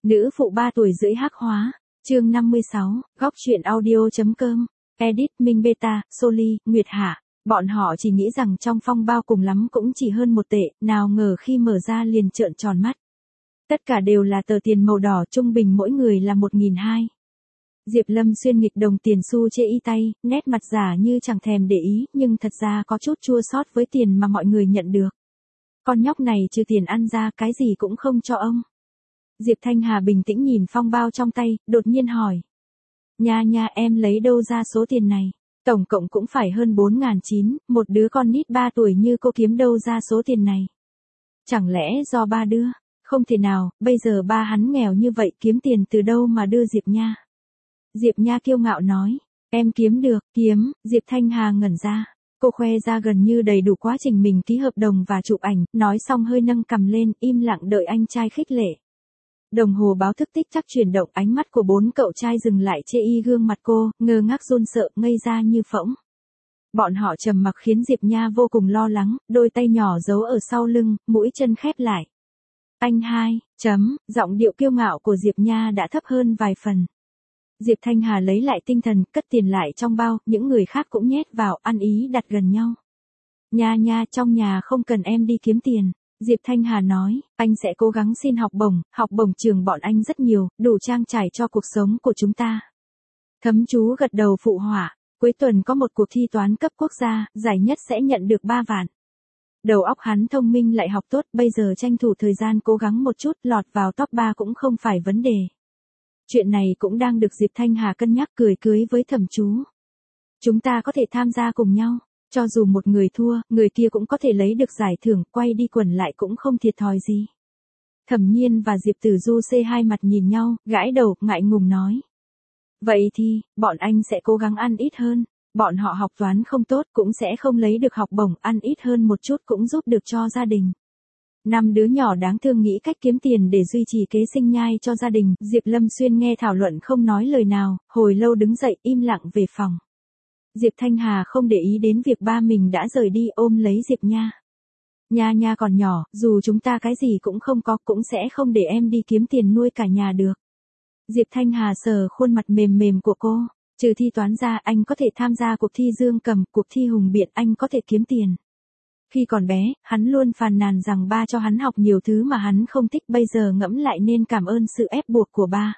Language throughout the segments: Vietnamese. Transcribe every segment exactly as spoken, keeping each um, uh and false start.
Nữ phụ ba tuổi rưỡi hắc hóa. Chương năm mươi sáu, góc truyện audio.com. Edit Minh Beta, Soli, Nguyệt Hạ. Bọn họ chỉ nghĩ rằng trong phong bao cùng lắm cũng chỉ hơn một tệ, nào ngờ khi mở ra liền trợn tròn mắt. Tất cả đều là tờ tiền màu đỏ, trung bình mỗi người là một nghìn hai trăm. Diệp Lâm Xuyên nghịch đồng tiền xu chê y tay, nét mặt giả như chẳng thèm để ý, nhưng thật ra có chút chua xót với tiền mà mọi người nhận được. Con nhóc này trừ tiền ăn ra cái gì cũng không cho ông. Diệp Thanh Hà bình tĩnh nhìn phong bao trong tay, đột nhiên hỏi. Nha nha, em lấy đâu ra số tiền này? Tổng cộng cũng phải hơn bốn nghìn chín trăm, một đứa con nít ba tuổi như cô kiếm đâu ra số tiền này? Chẳng lẽ do ba đưa? Không thể nào, bây giờ ba hắn nghèo như vậy, kiếm tiền từ đâu mà đưa Diệp Nha? Diệp Nha kiêu ngạo nói. Em kiếm được, kiếm. Diệp Thanh Hà ngẩn ra. Cô khoe ra gần như đầy đủ quá trình mình ký hợp đồng và chụp ảnh, nói xong hơi nâng cằm lên, im lặng đợi anh trai khích lệ. Đồng hồ báo thức tích chắc chuyển động, ánh mắt của bốn cậu trai dừng lại chê y gương mặt cô, ngơ ngác run sợ, ngây ra như phỗng. Bọn họ trầm mặc khiến Diệp Nha vô cùng lo lắng, đôi tay nhỏ giấu ở sau lưng, mũi chân khép lại. Anh hai, chấm, giọng điệu kiêu ngạo của Diệp Nha đã thấp hơn vài phần. Diệp Thanh Hà lấy lại tinh thần, cất tiền lại trong bao, những người khác cũng nhét vào, ăn ý đặt gần nhau. Nha nha, trong nhà không cần em đi kiếm tiền. Diệp Thanh Hà nói, anh sẽ cố gắng xin học bổng, học bổng trường bọn anh rất nhiều, đủ trang trải cho cuộc sống của chúng ta. Thấm chú gật đầu phụ họa, cuối tuần có một cuộc thi toán cấp quốc gia, giải nhất sẽ nhận được ba vạn. Đầu óc hắn thông minh lại học tốt, bây giờ tranh thủ thời gian cố gắng một chút, lọt vào top ba cũng không phải vấn đề. Chuyện này cũng đang được Diệp Thanh Hà cân nhắc, cười cưới với Thẩm chú. Chúng ta có thể tham gia cùng nhau. Cho dù một người thua, người kia cũng có thể lấy được giải thưởng, quay đi quẩn lại cũng không thiệt thòi gì. Thẩm Nhiên và Diệp Tử Du xê hai mặt nhìn nhau, gãi đầu, ngại ngùng nói. Vậy thì, bọn anh sẽ cố gắng ăn ít hơn. Bọn họ học toán không tốt cũng sẽ không lấy được học bổng, ăn ít hơn một chút cũng giúp được cho gia đình. Năm đứa nhỏ đáng thương nghĩ cách kiếm tiền để duy trì kế sinh nhai cho gia đình. Diệp Lâm Xuyên nghe thảo luận không nói lời nào, hồi lâu đứng dậy im lặng về phòng. Diệp Thanh Hà không để ý đến việc ba mình đã rời đi, ôm lấy Diệp Nha. Nha nha còn nhỏ, dù chúng ta cái gì cũng không có cũng sẽ không để em đi kiếm tiền nuôi cả nhà được. Diệp Thanh Hà sờ khuôn mặt mềm mềm của cô. Trừ thi toán ra, anh có thể tham gia cuộc thi dương cầm, cuộc thi hùng biện, anh có thể kiếm tiền. Khi còn bé, hắn luôn phàn nàn rằng ba cho hắn học nhiều thứ mà hắn không thích, bây giờ ngẫm lại nên cảm ơn sự ép buộc của ba.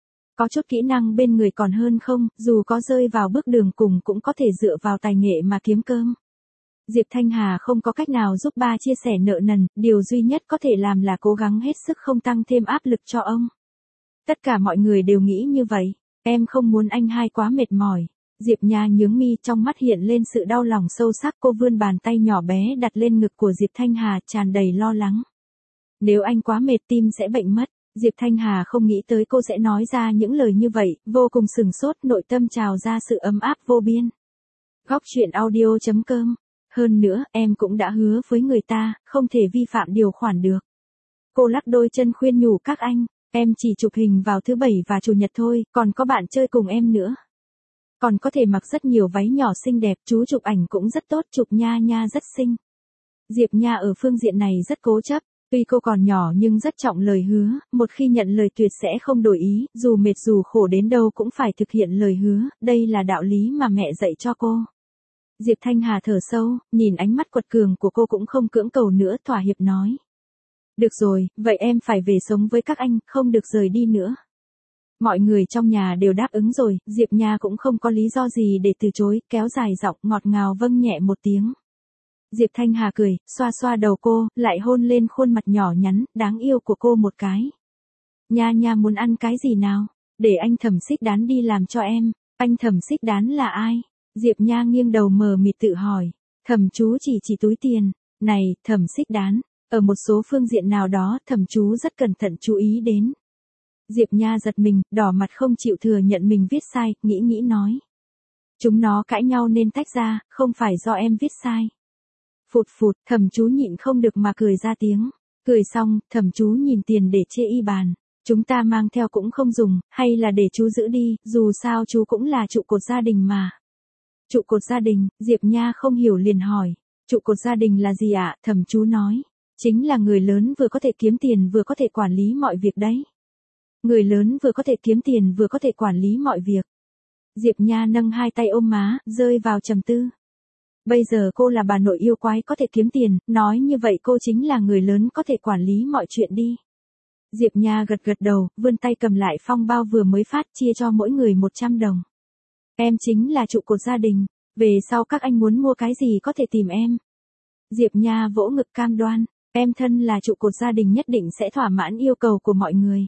Có chút kỹ năng bên người còn hơn không, dù có rơi vào bước đường cùng cũng có thể dựa vào tài nghệ mà kiếm cơm. Diệp Thanh Hà không có cách nào giúp ba chia sẻ nợ nần, điều duy nhất có thể làm là cố gắng hết sức không tăng thêm áp lực cho ông. Tất cả mọi người đều nghĩ như vậy, em không muốn anh hai quá mệt mỏi. Diệp Nha nhướng mi, trong mắt hiện lên sự đau lòng sâu sắc, cô vươn bàn tay nhỏ bé đặt lên ngực của Diệp Thanh Hà, tràn đầy lo lắng. Nếu anh quá mệt tim sẽ bệnh mất. Diệp Thanh Hà không nghĩ tới cô sẽ nói ra những lời như vậy, vô cùng sừng sốt, nội tâm trào ra sự ấm áp vô biên. Góc truyện audio.com. Hơn nữa, em cũng đã hứa với người ta, không thể vi phạm điều khoản được. Cô lắc đôi chân khuyên nhủ các anh, em chỉ chụp hình vào thứ bảy và chủ nhật thôi, còn có bạn chơi cùng em nữa. Còn có thể mặc rất nhiều váy nhỏ xinh đẹp, chú chụp ảnh cũng rất tốt, chụp Nha Nha rất xinh. Diệp Nha ở phương diện này rất cố chấp. Tuy cô còn nhỏ nhưng rất trọng lời hứa, một khi nhận lời tuyệt sẽ không đổi ý, dù mệt dù khổ đến đâu cũng phải thực hiện lời hứa, đây là đạo lý mà mẹ dạy cho cô. Diệp Thanh Hà thở sâu, nhìn ánh mắt quật cường của cô cũng không cưỡng cầu nữa, thỏa hiệp nói. Được rồi, vậy em phải về sống với các anh, không được rời đi nữa. Mọi người trong nhà đều đáp ứng rồi, Diệp Nha cũng không có lý do gì để từ chối, kéo dài giọng ngọt ngào vâng nhẹ một tiếng. Diệp Thanh Hà cười, xoa xoa đầu cô, lại hôn lên khuôn mặt nhỏ nhắn, đáng yêu của cô một cái. Nha Nha muốn ăn cái gì nào? Để anh Thẩm Xích Đán đi làm cho em. Anh Thẩm Xích Đán là ai? Diệp Nha nghiêng đầu mờ mịt tự hỏi. Thẩm chú chỉ chỉ túi tiền. Này, Thẩm Xích Đán. Ở một số phương diện nào đó, Thẩm chú rất cẩn thận chú ý đến. Diệp Nha giật mình, đỏ mặt không chịu thừa nhận mình viết sai, nghĩ nghĩ nói. Chúng nó cãi nhau nên tách ra, không phải do em viết sai. Phụt phụt, Thẩm chú nhịn không được mà cười ra tiếng. Cười xong, Thẩm chú nhìn tiền để chê y bàn. Chúng ta mang theo cũng không dùng, hay là để chú giữ đi, dù sao chú cũng là trụ cột gia đình mà. Trụ cột gia đình, Diệp Nha không hiểu liền hỏi. Trụ cột gia đình là gì ạ? Thẩm chú nói. Chính là người lớn vừa có thể kiếm tiền vừa có thể quản lý mọi việc đấy. Người lớn vừa có thể kiếm tiền vừa có thể quản lý mọi việc. Diệp Nha nâng hai tay ôm má, rơi vào trầm tư. Bây giờ cô là bà nội yêu quái có thể kiếm tiền, nói như vậy cô chính là người lớn có thể quản lý mọi chuyện đi. Diệp Nha gật gật đầu, vươn tay cầm lại phong bao vừa mới phát, chia cho mỗi người một trăm đồng. Em chính là trụ cột gia đình, về sau các anh muốn mua cái gì có thể tìm em. Diệp Nha vỗ ngực cam đoan, em thân là trụ cột gia đình nhất định sẽ thỏa mãn yêu cầu của mọi người.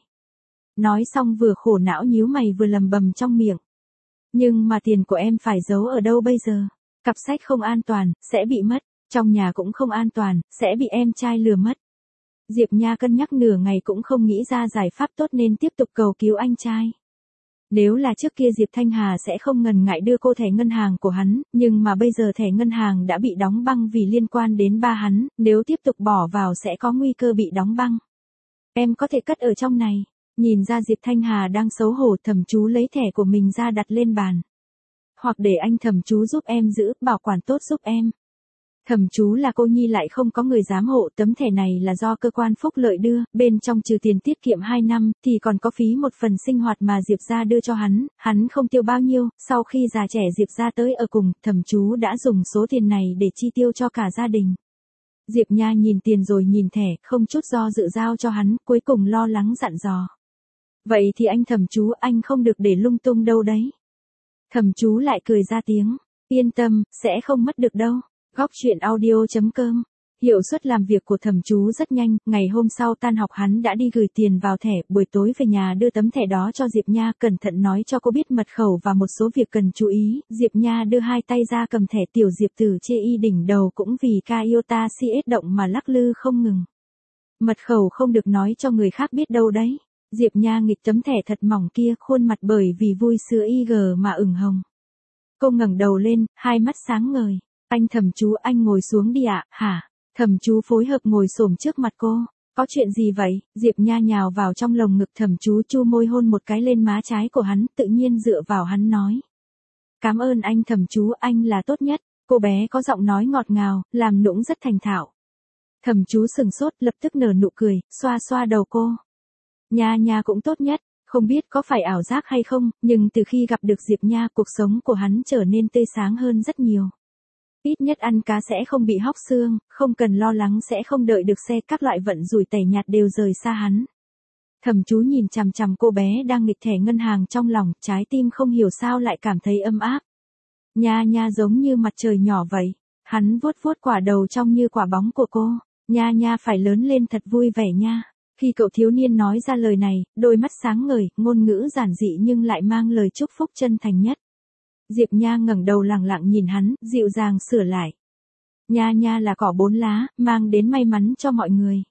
Nói xong vừa khổ não nhíu mày vừa lầm bầm trong miệng. Nhưng mà tiền của em phải giấu ở đâu bây giờ? Cặp sách không an toàn, sẽ bị mất. Trong nhà cũng không an toàn, sẽ bị em trai lừa mất. Diệp Nha cân nhắc nửa ngày cũng không nghĩ ra giải pháp tốt nên tiếp tục cầu cứu anh trai. Nếu là trước kia Diệp Thanh Hà sẽ không ngần ngại đưa cô thẻ ngân hàng của hắn, nhưng mà bây giờ thẻ ngân hàng đã bị đóng băng vì liên quan đến ba hắn, nếu tiếp tục bỏ vào sẽ có nguy cơ bị đóng băng. Em có thể cất ở trong này. Nhìn ra Diệp Thanh Hà đang xấu hổ, Thẩm Chú lấy thẻ của mình ra đặt lên bàn. Hoặc để anh Thẩm Chú giúp em giữ, bảo quản tốt giúp em. Thẩm Chú là cô nhi lại không có người giám hộ, tấm thẻ này là do cơ quan phúc lợi đưa, bên trong trừ tiền tiết kiệm hai năm, thì còn có phí một phần sinh hoạt mà Diệp gia đưa cho hắn, hắn không tiêu bao nhiêu, sau khi già trẻ Diệp gia tới ở cùng, Thẩm Chú đã dùng số tiền này để chi tiêu cho cả gia đình. Diệp Nha nhìn tiền rồi nhìn thẻ, không chút do dự giao cho hắn, cuối cùng lo lắng dặn dò. Vậy thì anh Thẩm Chú, anh không được để lung tung đâu đấy. Thẩm Chú lại cười ra tiếng, yên tâm, sẽ không mất được đâu. Góc truyện audio chấm com. Hiệu suất làm việc của Thẩm Chú rất nhanh, ngày hôm sau tan học hắn đã đi gửi tiền vào thẻ, buổi tối về nhà đưa tấm thẻ đó cho Diệp Nha, cẩn thận nói cho cô biết mật khẩu và một số việc cần chú ý. Diệp Nha đưa hai tay ra cầm thẻ, tiểu Diệp Tử chê y đỉnh đầu cũng vì ca iota cs động mà lắc lư không ngừng. Mật khẩu không được nói cho người khác biết đâu đấy. Diệp Nha nghịch tấm thẻ thật mỏng kia, khuôn mặt bởi vì vui sữa i giê mà ửng hồng. Cô ngẩng đầu lên, hai mắt sáng ngời. Anh Thẩm Chú, anh ngồi xuống đi ạ, hả? Thẩm Chú phối hợp ngồi xổm trước mặt cô. Có chuyện gì vậy? Diệp Nha nhào vào trong lồng ngực Thẩm Chú, chu môi hôn một cái lên má trái của hắn, tự nhiên dựa vào hắn nói. Cảm ơn anh Thẩm Chú, anh là tốt nhất. Cô bé có giọng nói ngọt ngào, làm nũng rất thành thạo. Thẩm Chú sừng sốt, lập tức nở nụ cười, xoa xoa đầu cô. Nha Nha cũng tốt nhất. Không biết có phải ảo giác hay không, nhưng từ khi gặp được Diệp Nha, cuộc sống của hắn trở nên tươi sáng hơn rất nhiều. Ít nhất ăn cá sẽ không bị hóc xương, không cần lo lắng sẽ không đợi được xe, các loại vận rủi tẻ nhạt đều rời xa hắn. Thẩm Chú nhìn chằm chằm cô bé đang nghịch thẻ ngân hàng trong lòng, trái tim không hiểu sao lại cảm thấy ấm áp. Nha Nha giống như mặt trời nhỏ vậy. Hắn vuốt vuốt quả đầu trong như quả bóng của cô. Nha Nha phải lớn lên thật vui vẻ nha. Khi cậu thiếu niên nói ra lời này, đôi mắt sáng ngời, ngôn ngữ giản dị nhưng lại mang lời chúc phúc chân thành nhất. Diệp Nha ngẩng đầu lẳng lặng nhìn hắn, dịu dàng sửa lại. Nha Nha là cỏ bốn lá, mang đến may mắn cho mọi người.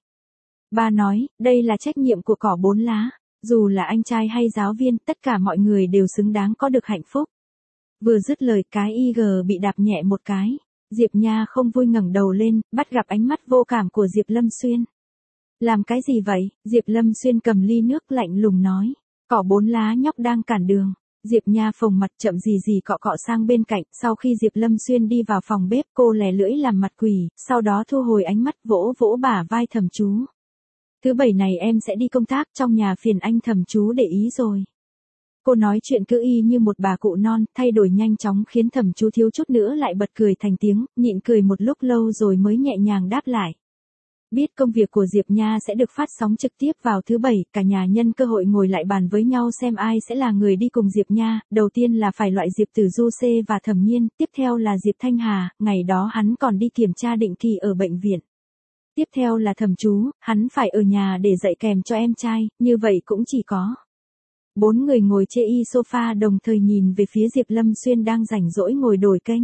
Ba nói, đây là trách nhiệm của cỏ bốn lá. Dù là anh trai hay giáo viên, tất cả mọi người đều xứng đáng có được hạnh phúc. Vừa dứt lời, cái i giê bị đạp nhẹ một cái. Diệp Nha không vui ngẩng đầu lên, bắt gặp ánh mắt vô cảm của Diệp Lâm Xuyên. Làm cái gì vậy? Diệp Lâm Xuyên cầm ly nước lạnh lùng nói. Cỏ bốn lá nhóc đang cản đường. Diệp Nha phồng mặt chậm gì gì cọ cọ sang bên cạnh, sau khi Diệp Lâm Xuyên đi vào phòng bếp cô lè lưỡi làm mặt quỷ, sau đó thu hồi ánh mắt vỗ vỗ bả vai Thẩm Chú. Thứ bảy này em sẽ đi công tác, trong nhà phiền anh Thẩm Chú để ý rồi. Cô nói chuyện cứ y như một bà cụ non, thay đổi nhanh chóng khiến Thẩm Chú thiếu chút nữa lại bật cười thành tiếng, nhịn cười một lúc lâu rồi mới nhẹ nhàng đáp lại. Biết công việc của Diệp Nha sẽ được phát sóng trực tiếp vào thứ bảy, cả nhà nhân cơ hội ngồi lại bàn với nhau xem ai sẽ là người đi cùng Diệp Nha, đầu tiên là phải loại Diệp Tử Du C và Thẩm Nhiên, tiếp theo là Diệp Thanh Hà, ngày đó hắn còn đi kiểm tra định kỳ ở bệnh viện. Tiếp theo là Thẩm Chú, hắn phải ở nhà để dạy kèm cho em trai, như vậy cũng chỉ có. Bốn người ngồi chê y sofa đồng thời nhìn về phía Diệp Lâm Xuyên đang rảnh rỗi ngồi đổi kênh.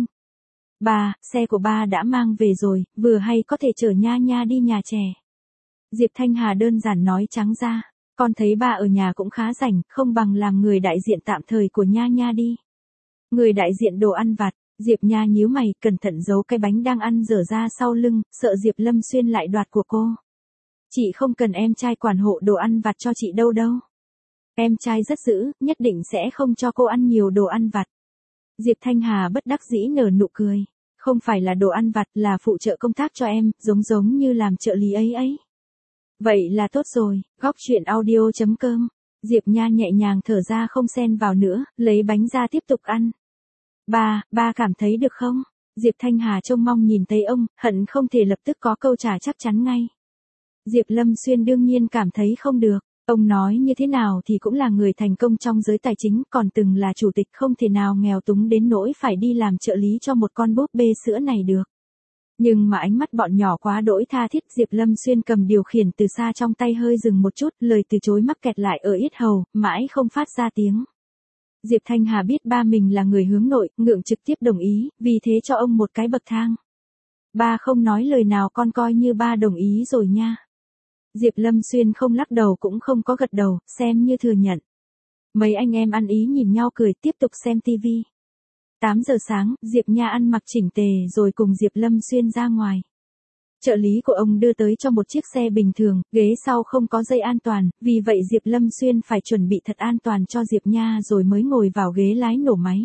Ba, xe của ba đã mang về rồi, vừa hay có thể chở Nha Nha đi nhà trẻ. Diệp Thanh Hà đơn giản nói trắng ra, con thấy ba ở nhà cũng khá rảnh, không bằng làm người đại diện tạm thời của Nha Nha đi. Người đại diện đồ ăn vặt, Diệp Nha nhíu mày, cẩn thận giấu cái bánh đang ăn dở ra sau lưng, sợ Diệp Lâm Xuyên lại đoạt của cô. Chị không cần em trai quản hộ đồ ăn vặt cho chị đâu đâu. Em trai rất dữ, nhất định sẽ không cho cô ăn nhiều đồ ăn vặt. Diệp Thanh Hà bất đắc dĩ nở nụ cười. Không phải là đồ ăn vặt, là phụ trợ công tác cho em, giống giống như làm trợ lý ấy ấy. Vậy là tốt rồi, góc truyện audio chấm com. Diệp Nha nhẹ nhàng thở ra không xen vào nữa, lấy bánh ra tiếp tục ăn. Ba, ba cảm thấy được không? Diệp Thanh Hà trông mong nhìn thấy ông, hận không thể lập tức có câu trả chắc chắn ngay. Diệp Lâm Xuyên đương nhiên cảm thấy không được. Ông nói như thế nào thì cũng là người thành công trong giới tài chính, còn từng là chủ tịch, không thể nào nghèo túng đến nỗi phải đi làm trợ lý cho một con búp bê sữa này được. Nhưng mà ánh mắt bọn nhỏ quá đỗi tha thiết. Diệp Lâm Xuyên cầm điều khiển từ xa trong tay hơi dừng một chút, lời từ chối mắc kẹt lại ở yết hầu, mãi không phát ra tiếng. Diệp Thanh Hà biết ba mình là người hướng nội, ngượng trực tiếp đồng ý, vì thế cho ông một cái bậc thang. Ba không nói lời nào, con coi như ba đồng ý rồi nha. Diệp Lâm Xuyên không lắc đầu cũng không có gật đầu, xem như thừa nhận. Mấy anh em ăn ý nhìn nhau cười, tiếp tục xem tivi. tám giờ sáng, Diệp Nha ăn mặc chỉnh tề rồi cùng Diệp Lâm Xuyên ra ngoài. Trợ lý của ông đưa tới cho một chiếc xe bình thường, ghế sau không có dây an toàn, vì vậy Diệp Lâm Xuyên phải chuẩn bị thật an toàn cho Diệp Nha rồi mới ngồi vào ghế lái nổ máy.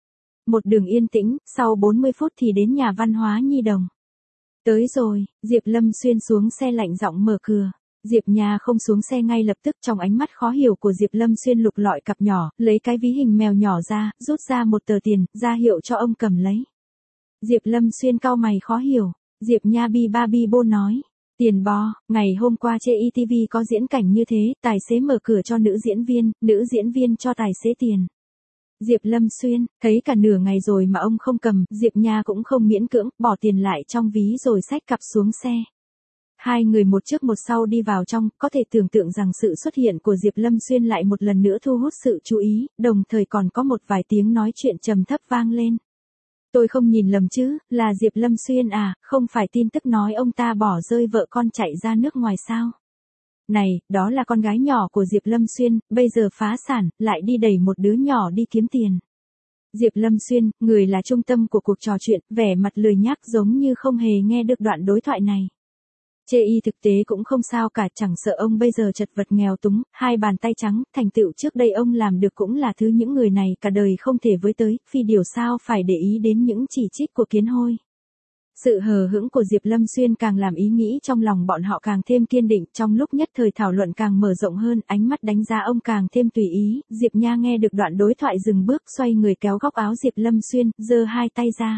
Một đường yên tĩnh, sau bốn mươi phút thì đến nhà văn hóa nhi đồng. Tới rồi, Diệp Lâm Xuyên xuống xe lạnh giọng mở cửa. Diệp Nha không xuống xe ngay lập tức, trong ánh mắt khó hiểu của Diệp Lâm Xuyên lục lọi cặp nhỏ, lấy cái ví hình mèo nhỏ ra, rút ra một tờ tiền, ra hiệu cho ông cầm lấy. Diệp Lâm Xuyên cau mày khó hiểu. Diệp Nha bi ba bi bô nói. Tiền bo, ngày hôm qua trên i tê vê có diễn cảnh như thế, tài xế mở cửa cho nữ diễn viên, nữ diễn viên cho tài xế tiền. Diệp Lâm Xuyên, thấy cả nửa ngày rồi mà ông không cầm, Diệp Nha cũng không miễn cưỡng, bỏ tiền lại trong ví rồi xách cặp xuống xe. Hai người một trước một sau đi vào trong, có thể tưởng tượng rằng sự xuất hiện của Diệp Lâm Xuyên lại một lần nữa thu hút sự chú ý, đồng thời còn có một vài tiếng nói chuyện trầm thấp vang lên. Tôi không nhìn lầm chứ, là Diệp Lâm Xuyên à, không phải tin tức nói ông ta bỏ rơi vợ con chạy ra nước ngoài sao? Này, đó là con gái nhỏ của Diệp Lâm Xuyên, bây giờ phá sản, lại đi đẩy một đứa nhỏ đi kiếm tiền. Diệp Lâm Xuyên, người là trung tâm của cuộc trò chuyện, vẻ mặt lười nhác giống như không hề nghe được đoạn đối thoại này. Chê y thực tế cũng không sao cả, chẳng sợ ông bây giờ chật vật nghèo túng, hai bàn tay trắng, thành tựu trước đây ông làm được cũng là thứ những người này cả đời không thể với tới, phi điều sao phải để ý đến những chỉ trích của kiến hôi. Sự hờ hững của Diệp Lâm Xuyên càng làm ý nghĩ trong lòng bọn họ càng thêm kiên định, trong lúc nhất thời thảo luận càng mở rộng hơn, ánh mắt đánh giá ông càng thêm tùy ý. Diệp Nha nghe được đoạn đối thoại dừng bước, xoay người kéo góc áo Diệp Lâm Xuyên, giơ hai tay ra.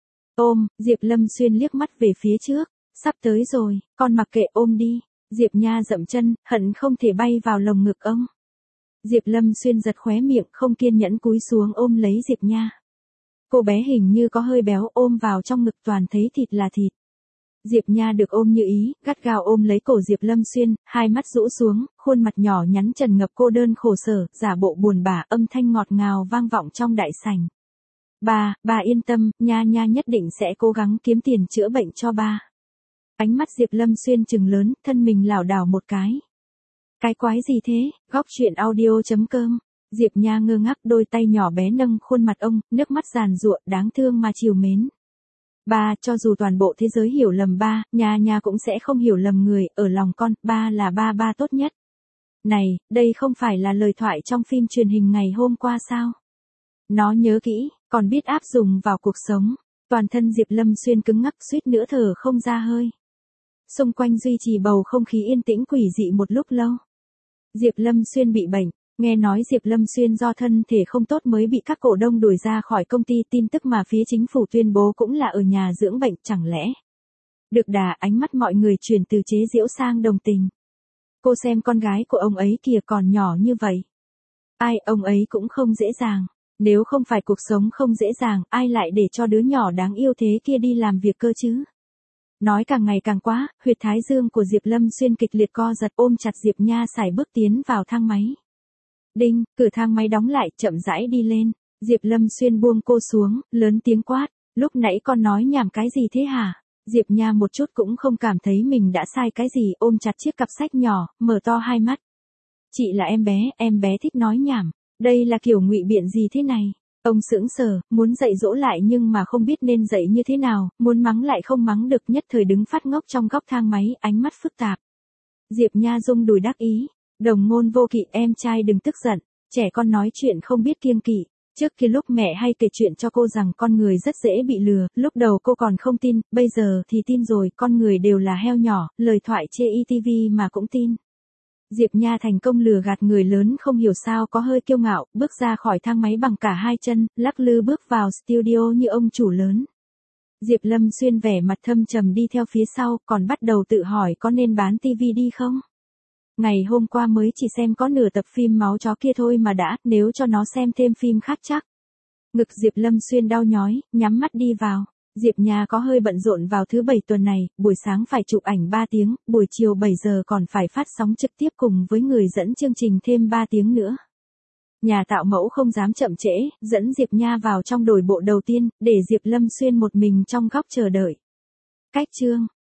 Ôm, Diệp Lâm Xuyên liếc mắt về phía trước. Sắp tới rồi, con mặc kệ, ôm đi. Diệp Nha dậm chân, hận không thể bay vào lồng ngực ông. Diệp Lâm Xuyên giật khóe miệng, không kiên nhẫn cúi xuống ôm lấy Diệp Nha. Cô bé hình như có hơi béo, ôm vào trong ngực toàn thấy thịt là thịt. Diệp Nha được ôm như ý, gắt gao ôm lấy cổ Diệp Lâm Xuyên, hai mắt rũ xuống, khuôn mặt nhỏ nhắn trần ngập cô đơn khổ sở, giả bộ buồn bã, âm thanh ngọt ngào vang vọng trong đại sảnh. Ba, ba yên tâm, Nha Nha nhất định sẽ cố gắng kiếm tiền chữa bệnh cho ba. Ánh mắt Diệp Lâm Xuyên trừng lớn, thân mình lảo đảo một cái. Cái quái gì thế? Góc truyện audio chấm com. Diệp Nha ngơ ngác, đôi tay nhỏ bé nâng khuôn mặt ông, nước mắt giàn giụa, đáng thương mà trìu mến. Ba, cho dù toàn bộ thế giới hiểu lầm ba, Nha Nha cũng sẽ không hiểu lầm người, ở lòng con, ba là ba ba tốt nhất. Này, đây không phải là lời thoại trong phim truyền hình ngày hôm qua sao? Nó nhớ kỹ, còn biết áp dụng vào cuộc sống. Toàn thân Diệp Lâm Xuyên cứng ngắc, suýt nữa thở không ra hơi. Xung quanh duy trì bầu không khí yên tĩnh quỷ dị một lúc lâu. Diệp Lâm Xuyên bị bệnh, nghe nói Diệp Lâm Xuyên do thân thể không tốt mới bị các cổ đông đuổi ra khỏi công ty, tin tức mà phía chính phủ tuyên bố cũng là ở nhà dưỡng bệnh, chẳng lẽ. Được đà, ánh mắt mọi người chuyển từ chế giễu sang đồng tình. Cô xem con gái của ông ấy kìa, còn nhỏ như vậy. Ai, ông ấy cũng không dễ dàng. Nếu không phải cuộc sống không dễ dàng, ai lại để cho đứa nhỏ đáng yêu thế kia đi làm việc cơ chứ? Nói càng ngày càng quá, huyệt thái dương của Diệp Lâm Xuyên kịch liệt co giật, ôm chặt Diệp Nha sải bước tiến vào thang máy. Đinh, cửa thang máy đóng lại, chậm rãi đi lên. Diệp Lâm Xuyên buông cô xuống, lớn tiếng quát. Lúc nãy con nói nhảm cái gì thế hả? Diệp Nha một chút cũng không cảm thấy mình đã sai cái gì, ôm chặt chiếc cặp sách nhỏ, mở to hai mắt. Chị là em bé, em bé thích nói nhảm. Đây là kiểu ngụy biện gì thế này? Ông sững sờ, muốn dạy dỗ lại nhưng mà không biết nên dạy như thế nào, muốn mắng lại không mắng được, nhất thời đứng phát ngốc trong góc thang máy, ánh mắt phức tạp. Diệp Nha rung đùi đắc ý. Đồng ngôn vô kỵ, em trai đừng tức giận, trẻ con nói chuyện không biết kiêng kỵ. Trước kia lúc mẹ hay kể chuyện cho cô rằng con người rất dễ bị lừa, lúc đầu cô còn không tin, bây giờ thì tin rồi, con người đều là heo nhỏ, lời thoại chê i tê vê mà cũng tin. Diệp Nha thành công lừa gạt người lớn không hiểu sao có hơi kiêu ngạo, bước ra khỏi thang máy bằng cả hai chân, lắc lư bước vào studio như ông chủ lớn. Diệp Lâm Xuyên vẻ mặt thâm trầm đi theo phía sau, còn bắt đầu tự hỏi có nên bán tivi đi không? Ngày hôm qua mới chỉ xem có nửa tập phim máu chó kia thôi mà đã, nếu cho nó xem thêm phim khác chắc. Ngực Diệp Lâm Xuyên đau nhói, nhắm mắt đi vào. Diệp Nha có hơi bận rộn vào thứ bảy tuần này, buổi sáng phải chụp ảnh ba tiếng, buổi chiều bảy giờ còn phải phát sóng trực tiếp cùng với người dẫn chương trình thêm ba tiếng nữa. Nhà tạo mẫu không dám chậm trễ, dẫn Diệp Nha vào trong đổi bộ đầu tiên, để Diệp Lâm Xuyên một mình trong góc chờ đợi. Cách chương